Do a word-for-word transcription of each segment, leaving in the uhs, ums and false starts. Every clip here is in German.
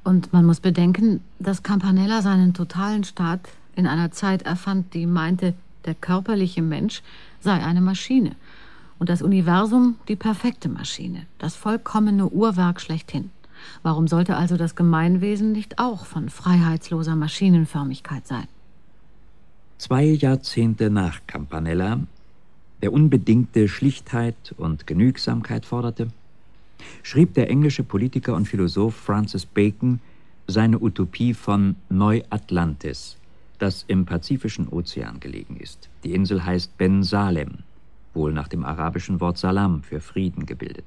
Und man muss bedenken, dass Campanella seinen totalen Staat in einer Zeit erfand, die meinte, der körperliche Mensch sei eine Maschine und das Universum die perfekte Maschine, das vollkommene Uhrwerk schlechthin. Warum sollte also das Gemeinwesen nicht auch von freiheitsloser Maschinenförmigkeit sein? Zwei Jahrzehnte nach Campanella, der unbedingte Schlichtheit und Genügsamkeit forderte, schrieb der englische Politiker und Philosoph Francis Bacon seine Utopie von Neu-Atlantis, das im Pazifischen Ozean gelegen ist. Die Insel heißt Ben Salem, wohl nach dem arabischen Wort Salam für Frieden gebildet.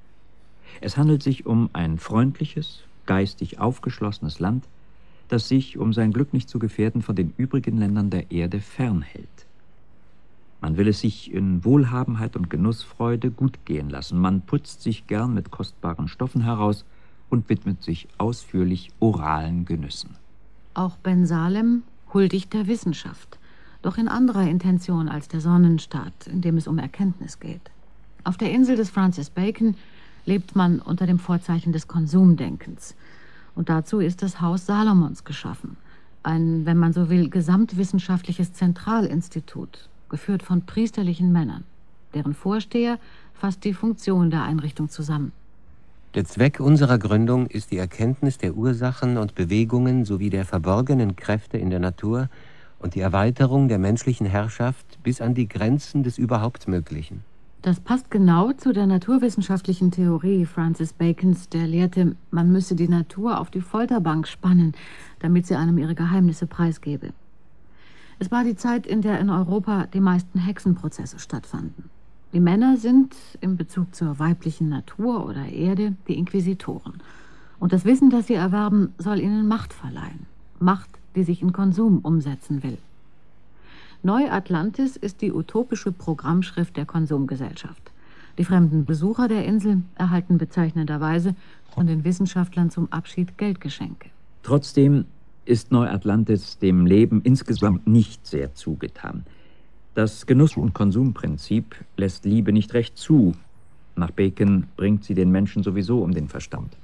Es handelt sich um ein freundliches, geistig aufgeschlossenes Land, das sich, um sein Glück nicht zu gefährden, von den übrigen Ländern der Erde fernhält. Man will es sich in Wohlhabenheit und Genussfreude gut gehen lassen. Man putzt sich gern mit kostbaren Stoffen heraus und widmet sich ausführlich oralen Genüssen. Auch Ben Salem huldigt der Wissenschaft, doch in anderer Intention als der Sonnenstaat, in dem es um Erkenntnis geht. Auf der Insel des Francis Bacon lebt man unter dem Vorzeichen des Konsumdenkens. Und dazu ist das Haus Salomons geschaffen. Ein, wenn man so will, gesamtwissenschaftliches Zentralinstitut, geführt von priesterlichen Männern. Deren Vorsteher fasst die Funktion der Einrichtung zusammen. Der Zweck unserer Gründung ist die Erkenntnis der Ursachen und Bewegungen sowie der verborgenen Kräfte in der Natur und die Erweiterung der menschlichen Herrschaft bis an die Grenzen des überhaupt Möglichen. Das passt genau zu der naturwissenschaftlichen Theorie Francis Bacons, der lehrte, man müsse die Natur auf die Folterbank spannen, damit sie einem ihre Geheimnisse preisgebe. Es war die Zeit, in der in Europa die meisten Hexenprozesse stattfanden. Die Männer sind in Bezug zur weiblichen Natur oder Erde die Inquisitoren. Und das Wissen, das sie erwerben, soll ihnen Macht verleihen. Macht, die sich in Konsum umsetzen will. Neu-Atlantis ist die utopische Programmschrift der Konsumgesellschaft. Die fremden Besucher der Insel erhalten bezeichnenderweise von den Wissenschaftlern zum Abschied Geldgeschenke. Trotzdem ist Neu-Atlantis dem Leben insgesamt nicht sehr zugetan. Das Genuss- und Konsumprinzip lässt Liebe nicht recht zu. Nach Bacon bringt sie den Menschen sowieso um den Verstand.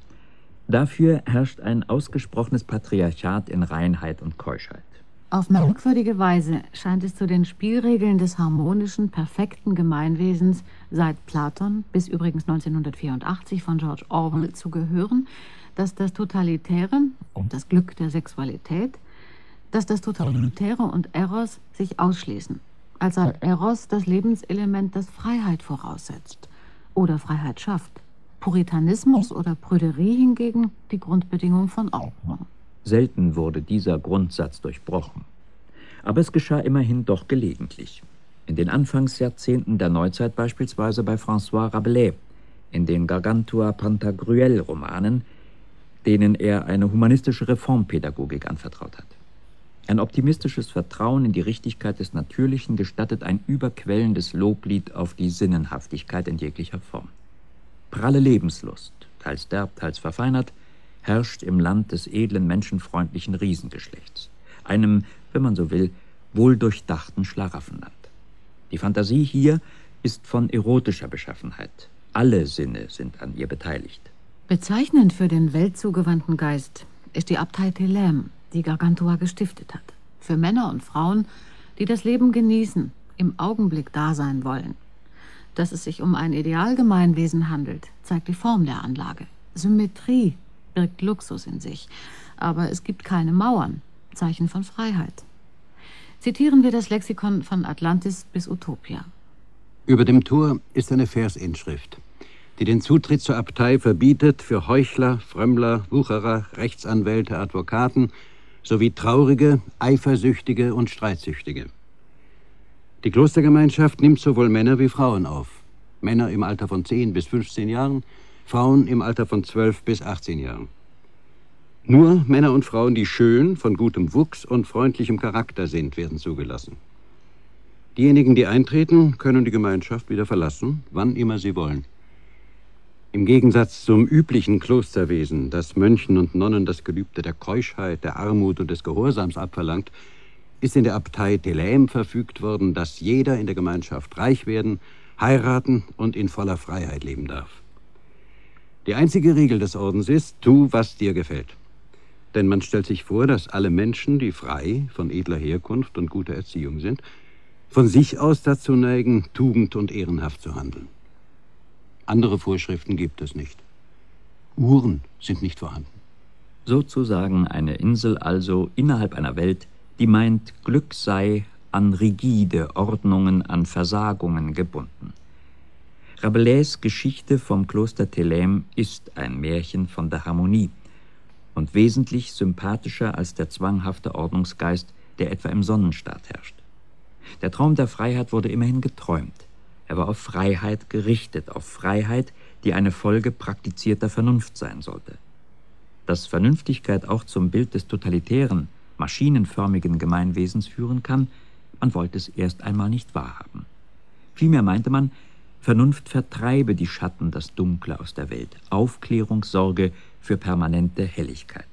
Dafür herrscht ein ausgesprochenes Patriarchat in Reinheit und Keuschheit. Auf merkwürdige Weise scheint es zu den Spielregeln des harmonischen, perfekten Gemeinwesens seit Platon bis übrigens neunzehnhundertvierundachtzig von George Orwell zu gehören, dass das Totalitäre, das Glück der Sexualität, dass das Totalitäre und Eros sich ausschließen, als sei Eros das Lebenselement, das Freiheit voraussetzt oder Freiheit schafft. Puritanismus oder Prüderie hingegen die Grundbedingung von Ordnung. Selten wurde dieser Grundsatz durchbrochen. Aber es geschah immerhin doch gelegentlich. In den Anfangsjahrzehnten der Neuzeit beispielsweise bei François Rabelais, in den Gargantua Pantagruel-Romanen, denen er eine humanistische Reformpädagogik anvertraut hat. Ein optimistisches Vertrauen in die Richtigkeit des Natürlichen gestattet ein überquellendes Loblied auf die Sinnenhaftigkeit in jeglicher Form. Pralle Lebenslust, teils derb, teils verfeinert, herrscht im Land des edlen, menschenfreundlichen Riesengeschlechts, einem, wenn man so will, wohldurchdachten Schlaraffenland. Die Fantasie hier ist von erotischer Beschaffenheit. Alle Sinne sind an ihr beteiligt. Bezeichnend für den weltzugewandten Geist ist die Abtei Thelème, die Gargantua gestiftet hat. Für Männer und Frauen, die das Leben genießen, im Augenblick da sein wollen. Dass es sich um ein Idealgemeinwesen handelt, zeigt die Form der Anlage. Symmetrie birgt Luxus in sich, aber es gibt keine Mauern, Zeichen von Freiheit. Zitieren wir das Lexikon von Atlantis bis Utopia. Über dem Tor ist eine Versinschrift, die den Zutritt zur Abtei verbietet für Heuchler, Frömmler, Wucherer, Rechtsanwälte, Advokaten sowie Traurige, Eifersüchtige und Streitsüchtige. Die Klostergemeinschaft nimmt sowohl Männer wie Frauen auf. Männer im Alter von zehn bis fünfzehn Jahren, Frauen im Alter von zwölf bis achtzehn Jahren. Nur Männer und Frauen, die schön, von gutem Wuchs und freundlichem Charakter sind, werden zugelassen. Diejenigen, die eintreten, können die Gemeinschaft wieder verlassen, wann immer sie wollen. Im Gegensatz zum üblichen Klosterwesen, das Mönchen und Nonnen das Gelübde der Keuschheit, der Armut und des Gehorsams abverlangt, ist in der Abtei Thelème verfügt worden, dass jeder in der Gemeinschaft reich werden, heiraten und in voller Freiheit leben darf. Die einzige Regel des Ordens ist, tu, was dir gefällt. Denn man stellt sich vor, dass alle Menschen, die frei, von edler Herkunft und guter Erziehung sind, von sich aus dazu neigen, tugend- und ehrenhaft zu handeln. Andere Vorschriften gibt es nicht. Uhren sind nicht vorhanden. Sozusagen eine Insel also innerhalb einer Welt, die meint, Glück sei an rigide Ordnungen, an Versagungen gebunden. Rabelais' Geschichte vom Kloster Theleme ist ein Märchen von der Harmonie und wesentlich sympathischer als der zwanghafte Ordnungsgeist, der etwa im Sonnenstaat herrscht. Der Traum der Freiheit wurde immerhin geträumt. Er war auf Freiheit gerichtet, auf Freiheit, die eine Folge praktizierter Vernunft sein sollte. Dass Vernünftigkeit auch zum Bild des totalitären, maschinenförmigen Gemeinwesens führen kann, man wollte es erst einmal nicht wahrhaben. Vielmehr meinte man, Vernunft vertreibe die Schatten, das Dunkle aus der Welt. Aufklärung sorge für permanente Helligkeit.